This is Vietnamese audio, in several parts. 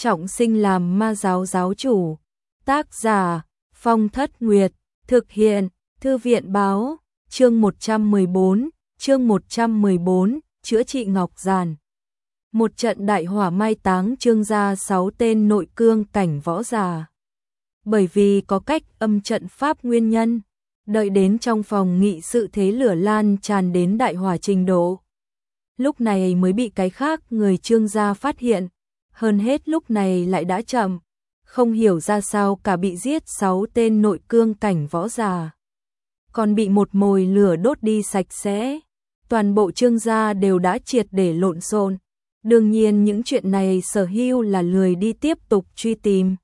trọng sinh làm ma giáo giáo chủ. Tác giả, Phong Thất Nguyệt, thực hiện, Thư viện báo, chương 114, chữa trị ngọc giản. Một trận đại hỏa mai táng Trương gia 6 tên nội cương cảnh võ giả. Bởi vì có cách âm trận pháp nguyên nhân, đợi đến trong phòng nghị sự thế lửa lan tràn đến đại hỏa trình độ. Lúc này mới bị cái khác người Trương gia phát hiện, hơn hết lúc này lại đã chậm, không hiểu ra sao cả bị giết 6 tên nội cương cảnh võ giả. Còn bị một mồi lửa đốt đi sạch sẽ, toàn bộ Trương gia đều đã triệt để lộn xộn. Đương nhiên những chuyện này Sở Hưu là lười đi tiếp tục truy tìm.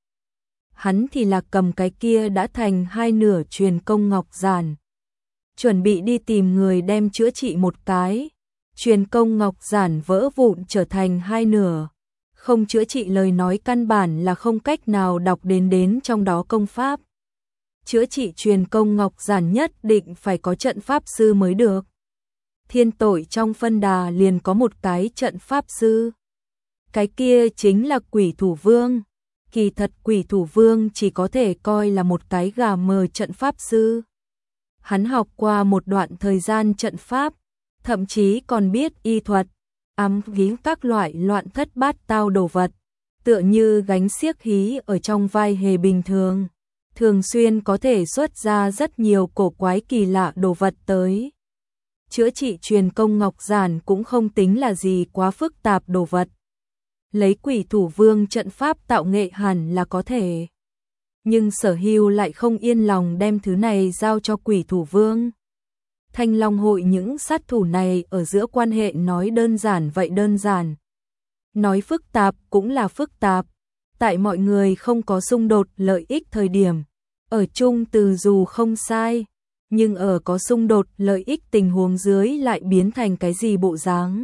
Hắn thì là cầm cái kia đã thành hai nửa truyền công ngọc giản, chuẩn bị đi tìm người đem chữa trị một cái. Truyền công ngọc giản vỡ vụn trở thành hai nửa, không chữa trị lời nói căn bản là không cách nào đọc đến trong đó công pháp. Chữa trị truyền công ngọc giản nhất định phải có trận pháp sư mới được. Thiên tội trong phân đà liền có một cái trận pháp sư. Cái kia chính là Quỷ Thủ Vương. Kỳ thật Quỷ Thủ Vương chỉ có thể coi là một cái gà mờ trận pháp sư. Hắn học qua một đoạn thời gian trận pháp, thậm chí còn biết y thuật, ám khí các loại loạn thất bát tao đồ vật, tựa như gánh xiếc hí ở trong vai hề bình thường, thường xuyên có thể xuất ra rất nhiều cổ quái kỳ lạ đồ vật tới. Chữa trị truyền công ngọc giản cũng không tính là gì quá phức tạp đồ vật. Lấy Quỷ Thủ Vương trận pháp tạo nghệ hẳn là có thể. Nhưng Sở Hưu lại không yên lòng đem thứ này giao cho Quỷ Thủ Vương. Thanh Long hội những sát thủ này ở giữa quan hệ nói đơn giản vậy đơn giản. Nói phức tạp cũng là phức tạp. Tại mọi người không có xung đột lợi ích thời điểm, ở chung từ dù không sai, nhưng ở có xung đột lợi ích tình huống dưới lại biến thành cái gì bộ dáng.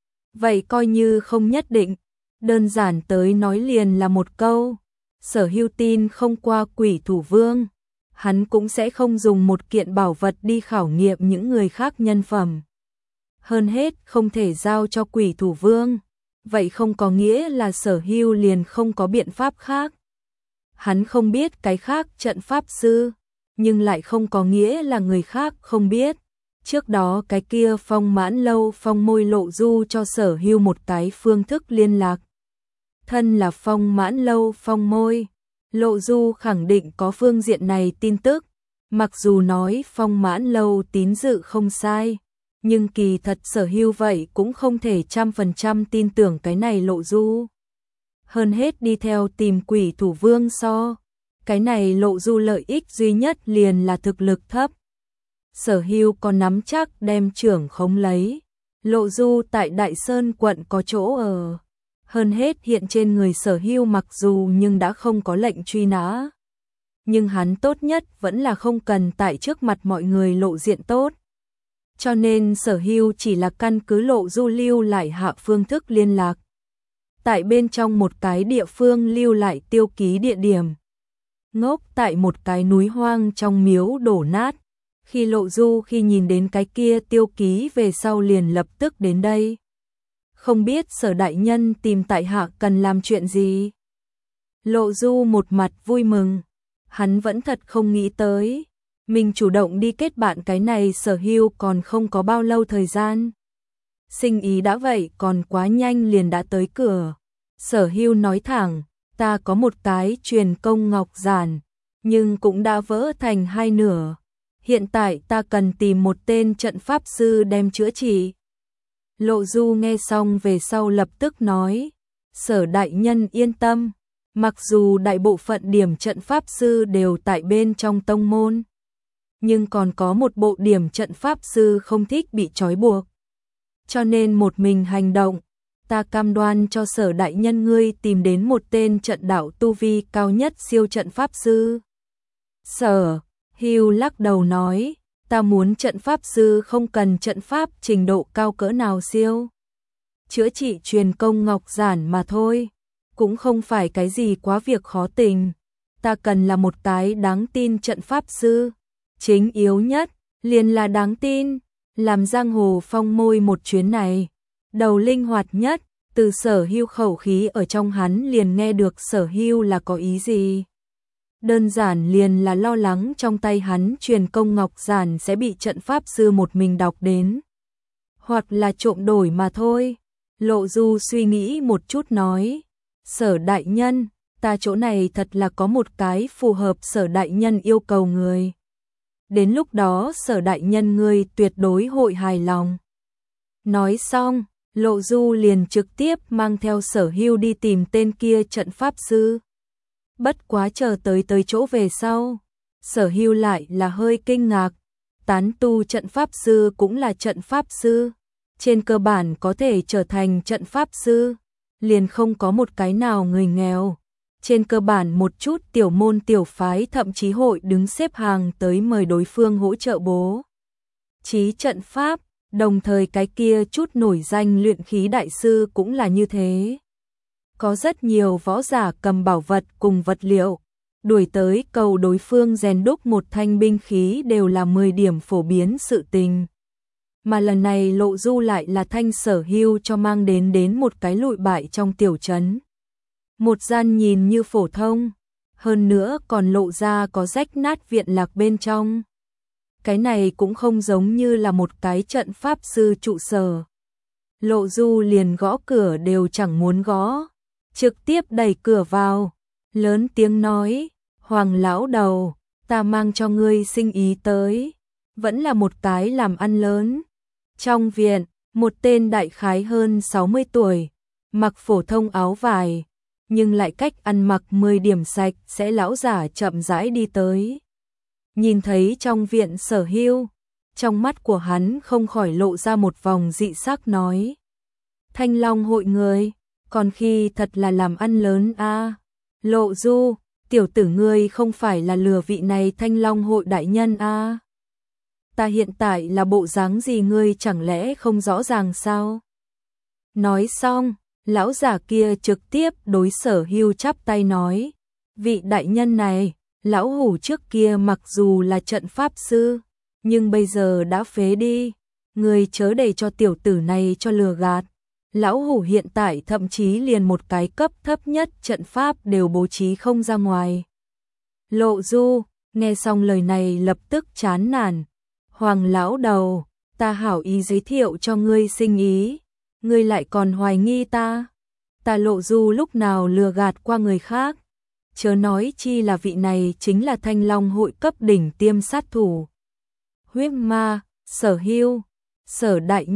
Vậy coi như không nhất định, đơn giản tới nói liền là một câu. Sở Hưu tin không qua Quỷ Thủ Vương, hắn cũng sẽ không dùng một kiện bảo vật đi khảo nghiệm những người khác nhân phẩm. Hơn hết không thể giao cho Quỷ Thủ Vương, vậy không có nghĩa là Sở Hưu liền không có biện pháp khác. Hắn không biết cái khác trận pháp sư, nhưng lại không có nghĩa là người khác không biết. Trước đó cái kia Phong Mãn Lâu Phong Môi Lộ Du cho Sở Hưu một cái phương thức liên lạc. Thân là Phong Mãn Lâu Phong Môi Lộ Du khẳng định có phương diện này tin tức, mặc dù nói Phong Mãn Lâu tín dự không sai, nhưng kỳ thật Sở Hưu vậy cũng không thể 100% tin tưởng cái này Lộ Du. Hơn hết đi theo tìm Quỷ Thủ Vương so, cái này Lộ Du lợi ích duy nhất liền là thực lực thấp. Sở Hưu có nắm chắc đem trưởng khống lấy. Lộ Du tại Đại Sơn quận có chỗ ở. Hơn hết hiện trên người Sở Hưu mặc dù nhưng đã không có lệnh truy nã. Nhưng hắn tốt nhất vẫn là không cần tại trước mặt mọi người lộ diện tốt. Cho nên Sở Hưu chỉ là căn cứ Lộ Du lưu lại hạ phương thức liên lạc. Tại bên trong một cái địa phương lưu lại tiêu ký địa điểm. Ngốc tại một cái núi hoang trong miếu đổ nát. Khi Lộ Du khi nhìn đến cái kia tiêu ký về sau liền lập tức đến đây. Không biết Sở đại nhân tìm tại hạ cần làm chuyện gì. Lộ Du một mặt vui mừng. Hắn vẫn thật không nghĩ tới. Mình chủ động đi kết bạn cái này Sở Hưu còn không có bao lâu thời gian. Sinh ý đã vậy còn quá nhanh liền đã tới cửa. Sở Hưu nói thẳng, ta có một cái truyền công ngọc giản, nhưng cũng đã vỡ thành hai nửa. Hiện tại ta cần tìm một tên trận pháp sư đem chữa trị. Lộ Du nghe xong về sau lập tức nói, Sở đại nhân yên tâm, mặc dù đại bộ phận điểm trận pháp sư đều tại bên trong tông môn, nhưng còn có một bộ điểm trận pháp sư không thích bị trói buộc. Cho nên một mình hành động, ta cam đoan cho Sở đại nhân ngươi tìm đến một tên trận đạo tu vi cao nhất siêu trận pháp sư. Sở Hưu lắc đầu nói, ta muốn trận pháp sư không cần trận pháp trình độ cao cỡ nào siêu. Chữa trị truyền công ngọc giản mà thôi, cũng không phải cái gì quá việc khó tình. Ta cần là một cái đáng tin trận pháp sư, chính yếu nhất, liền là đáng tin, làm giang hồ phong môi một chuyến này. Đầu linh hoạt nhất, Từ Sở Hưu khẩu khí ở trong hắn liền nghe được Sở Hưu là có ý gì. Đơn giản liền là lo lắng trong tay hắn truyền công ngọc giản sẽ bị trận pháp sư một mình đọc đến. Hoặc là trộm đổi mà thôi. Lộ Du suy nghĩ một chút nói. Sở đại nhân, ta chỗ này thật là có một cái phù hợp Sở đại nhân yêu cầu người. Đến lúc đó Sở đại nhân ngươi tuyệt đối hội hài lòng. Nói xong, Lộ Du liền trực tiếp mang theo Sở Hưu đi tìm tên kia trận pháp sư. Bất quá chờ tới chỗ về sau, Sở Hưu lại là hơi kinh ngạc, tán tu trận pháp sư cũng là trận pháp sư, trên cơ bản có thể trở thành trận pháp sư, liền không có một cái nào người nghèo. Trên cơ bản một chút tiểu môn tiểu phái thậm chí hội đứng xếp hàng tới mời đối phương hỗ trợ bố trí trận pháp, đồng thời cái kia chút nổi danh luyện khí đại sư cũng là như thế. Có rất nhiều võ giả cầm bảo vật cùng vật liệu, đuổi tới cầu đối phương rèn đúc một thanh binh khí đều là 10 điểm phổ biến sự tình. Mà lần này Lộ Du lại là thanh Sở Hưu cho mang đến một cái lụi bại trong tiểu trấn. Một gian nhìn như phổ thông, hơn nữa còn lộ ra có rách nát viện lạc bên trong. Cái này cũng không giống như là một cái trận pháp sư trụ sở. Lộ Du liền gõ cửa đều chẳng muốn gõ, trực tiếp đẩy cửa vào, lớn tiếng nói, Hoàng lão đầu, ta mang cho ngươi sinh ý tới, vẫn là một cái làm ăn lớn. Trong viện, một tên đại khái hơn 60 tuổi, mặc phổ thông áo vải, nhưng lại cách ăn mặc 10 điểm sạch sẽ lão giả chậm rãi đi tới. Nhìn thấy trong viện Sở Hưu, trong mắt của hắn không khỏi lộ ra một vòng dị sắc nói. Thanh Long hội người, còn khi thật là làm ăn lớn a. Lộ Du, tiểu tử ngươi không phải là lừa vị này Thanh Long hội đại nhân a. Ta hiện tại là bộ dáng gì ngươi chẳng lẽ không rõ ràng sao? Nói xong, lão giả kia trực tiếp đối Sở Hưu chắp tay nói, vị đại nhân này, lão hủ trước kia mặc dù là trận pháp sư, nhưng bây giờ đã phế đi, người chớ để cho tiểu tử này cho lừa gạt. Lão hủ hiện tại thậm chí liền một cái cấp thấp nhất trận pháp đều bố trí không ra ngoài. Lộ Du, nghe xong lời này lập tức chán nản. Hoàng lão đầu, ta hảo ý giới thiệu cho ngươi sinh ý, ngươi lại còn hoài nghi ta. Ta Lộ Du lúc nào lừa gạt qua người khác, chớ nói chi là vị này chính là Thanh Long hội cấp đỉnh tiêm sát thủ. Huyết ma, Sở Hưu, Sở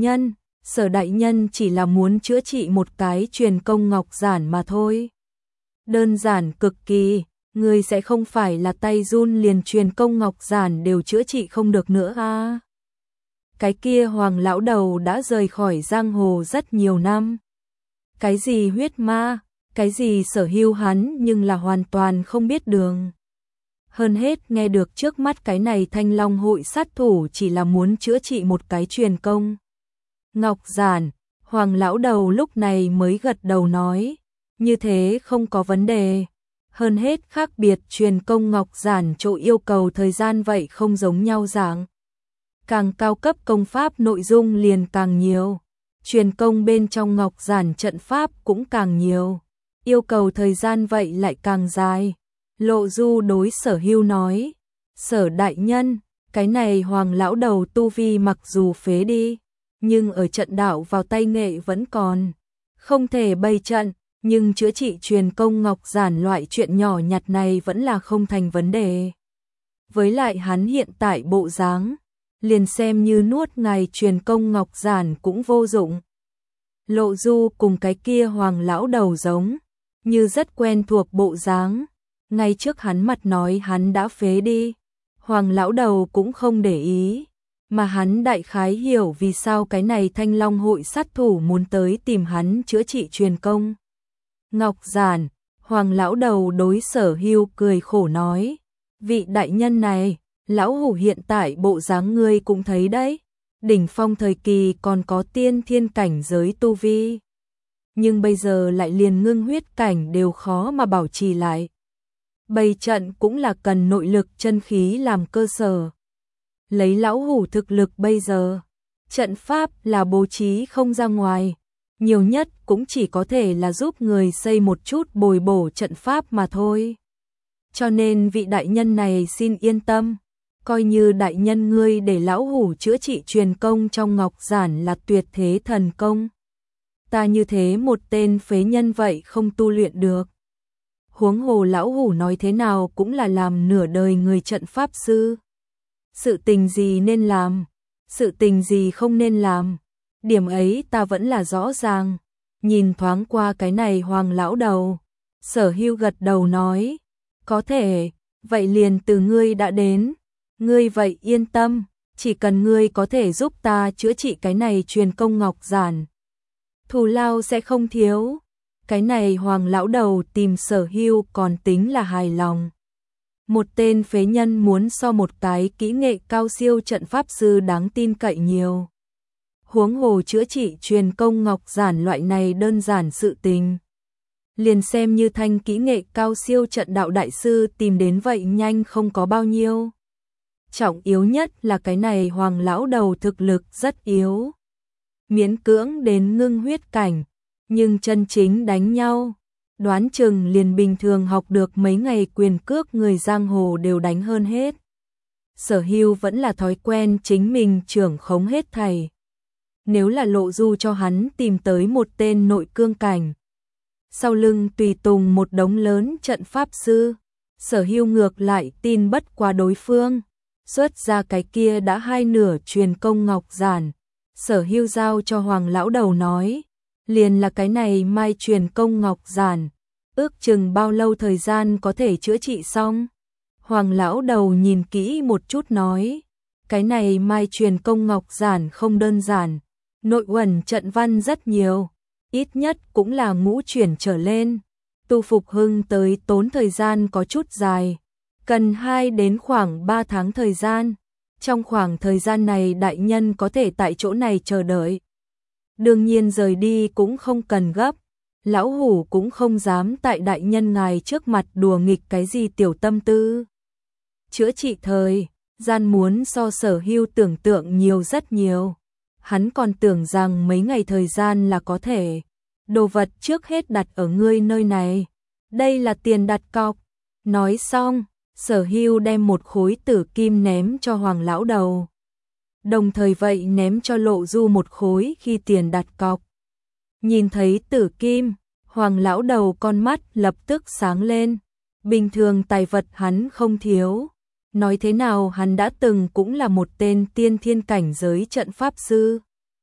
đại nhân chỉ là muốn chữa trị một cái truyền công ngọc giản mà thôi. Đơn giản cực kỳ, ngươi sẽ không phải là tay run liền truyền công ngọc giản đều chữa trị không được nữa a. Cái kia Hoàng lão đầu đã rời khỏi giang hồ rất nhiều năm. Cái gì huyết ma, cái gì Sở Hưu hắn nhưng là hoàn toàn không biết đường. Hơn hết nghe được trước mắt cái này Thanh Long hội sát thủ chỉ là muốn chữa trị một cái truyền công ngọc giản, Hoàng lão đầu lúc này mới gật đầu nói, như thế không có vấn đề. Hơn hết khác biệt truyền công ngọc giản chỗ yêu cầu thời gian vậy không giống nhau dạng. Càng cao cấp công pháp nội dung liền càng nhiều, truyền công bên trong ngọc giản trận pháp cũng càng nhiều, yêu cầu thời gian vậy lại càng dài. Lộ Du đối Sở Hưu nói, Sở đại nhân, cái này Hoàng lão đầu tu vi mặc dù phế đi, nhưng ở trận đạo vào tay nghệ vẫn còn, không thể bày trận, nhưng chữa trị truyền công ngọc giản loại chuyện nhỏ nhặt này vẫn là không thành vấn đề. Với lại hắn hiện tại bộ dáng, liền xem như nuốt ngày truyền công ngọc giản cũng vô dụng. Lộ Du cùng cái kia Hoàng lão đầu giống, như rất quen thuộc bộ dáng, ngay trước hắn mặt nói hắn đã phế đi. Hoàng lão đầu cũng không để ý, mà hắn đại khái hiểu vì sao cái này Thanh Long hội sát thủ muốn tới tìm hắn chữa trị truyền công ngọc giản. Hoàng lão đầu đối Sở Hưu cười khổ nói, vị đại nhân này, lão hủ hiện tại bộ dáng ngươi cũng thấy đấy, đỉnh phong thời kỳ còn có tiên thiên cảnh giới tu vi, nhưng bây giờ lại liền ngưng huyết cảnh đều khó mà bảo trì lại. Bày trận cũng là cần nội lực chân khí làm cơ sở. Lấy lão hủ thực lực bây giờ, trận pháp là bố trí không ra ngoài, nhiều nhất cũng chỉ có thể là giúp người xây một chút bồi bổ trận pháp mà thôi. Cho nên vị đại nhân này xin yên tâm, coi như đại nhân ngươi để lão hủ chữa trị truyền công trong ngọc giản là tuyệt thế thần công. Ta như thế một tên phế nhân vậy không tu luyện được. Huống hồ lão hủ nói thế nào cũng là làm nửa đời người trận pháp sư. Sự tình gì nên làm, sự tình gì không nên làm, điểm ấy ta vẫn là rõ ràng. Nhìn thoáng qua cái này Hoàng lão đầu, Sở Hưu gật đầu nói, có thể, vậy liền từ ngươi đã đến, ngươi vậy yên tâm, chỉ cần ngươi có thể giúp ta chữa trị cái này truyền công ngọc giản, thù lao sẽ không thiếu. Cái này Hoàng lão đầu tìm Sở Hưu còn tính là hài lòng. Một tên phế nhân muốn so một cái kỹ nghệ cao siêu trận pháp sư đáng tin cậy nhiều. Huống hồ chữa trị truyền công ngọc giản loại này đơn giản sự tình. Liền xem như thanh kỹ nghệ cao siêu trận đạo đại sư tìm đến vậy nhanh không có bao nhiêu. Trọng yếu nhất là cái này Hoàng lão đầu thực lực rất yếu. Miễn cưỡng đến ngưng huyết cảnh, nhưng chân chính đánh nhau, đoán chừng liền bình thường học được mấy ngày quyền cước người giang hồ đều đánh hơn hết. Sở Hưu vẫn là thói quen chính mình trưởng khống hết thảy. Nếu là Lộ Du cho hắn tìm tới một tên nội cương cảnh, sau lưng tùy tùng một đống lớn trận pháp sư, Sở Hưu ngược lại tin bất qua đối phương, xuất ra cái kia đã hai nửa truyền công ngọc giản. Sở Hưu giao cho Hoàng lão đầu nói, liền là cái này mai truyền công ngọc giản, ước chừng bao lâu thời gian có thể chữa trị xong. Hoàng lão đầu nhìn kỹ một chút nói, cái này mai truyền công ngọc giản không đơn giản, nội uẩn trận văn rất nhiều, ít nhất cũng là ngũ chuyển trở lên, tu phục hưng tới tốn thời gian có chút dài, cần 2 đến khoảng 3 tháng thời gian. Trong khoảng thời gian này đại nhân có thể tại chỗ này chờ đợi. Đương nhiên rời đi cũng không cần gấp, lão hủ cũng không dám tại đại nhân ngài trước mặt đùa nghịch cái gì tiểu tâm tư. Chữa trị thời gian muốn so Sở Hưu tưởng tượng nhiều rất nhiều. Hắn còn tưởng rằng mấy ngày thời gian là có thể. Đồ vật trước hết đặt ở ngươi nơi này. Đây là tiền đặt cọc. Nói xong, Sở Hưu đem một khối tử kim ném cho Hoàng lão đầu. Đồng thời vậy ném cho Lộ Du một khối khi tiền đặt cọc. Nhìn thấy tử kim, Hoàng lão đầu con mắt lập tức sáng lên. Bình thường tài vật hắn không thiếu. Nói thế nào hắn đã từng cũng là một tên tiên thiên cảnh giới trận pháp sư.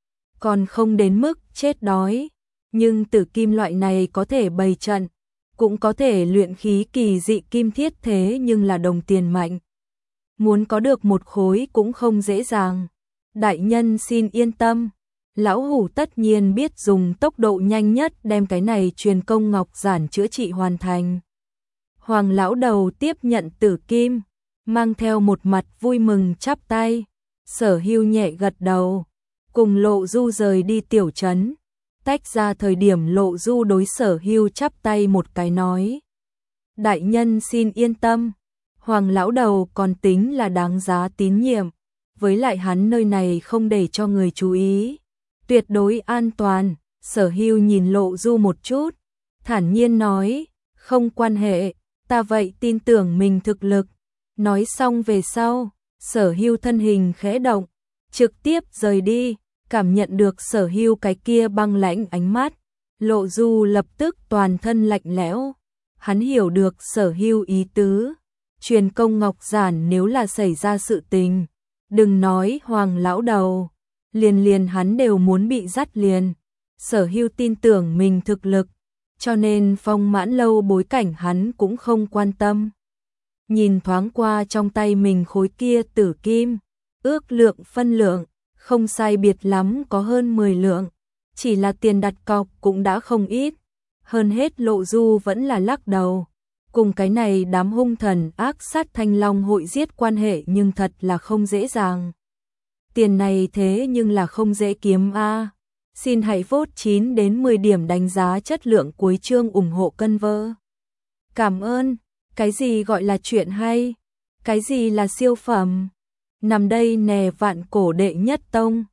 Còn không đến mức chết đói. Nhưng tử kim loại này có thể bày trận, cũng có thể luyện khí kỳ dị kim thiết, thế nhưng là đồng tiền mạnh. Muốn có được một khối cũng không dễ dàng. Đại nhân xin yên tâm, lão hủ tất nhiên biết dùng tốc độ nhanh nhất đem cái này truyền công ngọc giản chữa trị hoàn thành. Hoàng lão đầu tiếp nhận tử kim, mang theo một mặt vui mừng chắp tay. Sở Hưu nhẹ gật đầu, cùng Lộ Du rời đi tiểu trấn. Tách ra thời điểm Lộ Du đối Sở Hưu chắp tay một cái nói, đại nhân xin yên tâm, Hoàng lão đầu còn tính là đáng giá tín nhiệm, với lại hắn nơi này không để cho người chú ý, tuyệt đối an toàn. Sở Hưu nhìn Lộ Du một chút, thản nhiên nói, không quan hệ, ta vậy tin tưởng mình thực lực. Nói xong về sau, Sở Hưu thân hình khẽ động, trực tiếp rời đi. Cảm nhận được Sở Hưu cái kia băng lãnh ánh mắt, Lộ Du lập tức toàn thân lạnh lẽo. Hắn hiểu được Sở Hưu ý tứ, truyền công ngọc giản nếu là xảy ra sự tình, đừng nói Hoàng lão đầu, liền hắn đều muốn bị dắt liền. Sở Hưu tin tưởng mình thực lực, cho nên Phong Mãn Lâu bối cảnh hắn cũng không quan tâm. Nhìn thoáng qua trong tay mình khối kia tử kim, ước lượng phân lượng, không sai biệt lắm có hơn 10 lượng, chỉ là tiền đặt cọc cũng đã không ít. Hơn hết Lộ Du vẫn là lắc đầu, cùng cái này đám hung thần ác sát Thanh Long hội giết quan hệ nhưng thật là không dễ dàng. Tiền này thế nhưng là không dễ kiếm a. Xin hãy vote 9 đến 10 điểm đánh giá chất lượng cuối chương ủng hộ cân vơ. Cảm ơn. Cái gì gọi là chuyện hay? Cái gì là siêu phẩm? Nằm đây nè vạn cổ đệ nhất tông.